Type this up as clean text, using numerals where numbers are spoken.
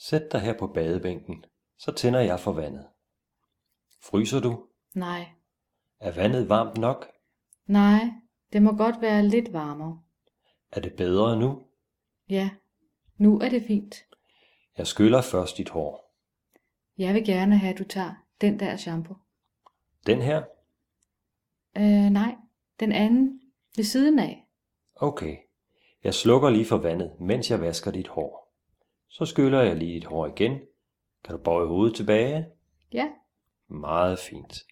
Sæt dig her på badebænken, så tænder jeg for vandet. Fryser du? Nej, Er vandet varmt nok? nej, det må godt være lidt varmere. Er det bedre nu? Ja, nu er det fint. Jeg skyller først dit hår. Jeg vil gerne have, at du tager den der shampoo. Den her? Nej, den anden ved siden af. Okay. Jeg slukker lige for vandet, mens jeg vasker dit hår. Så skyller jeg lige dit hår igen. Kan du bøje hovedet tilbage? Ja. Meget fint.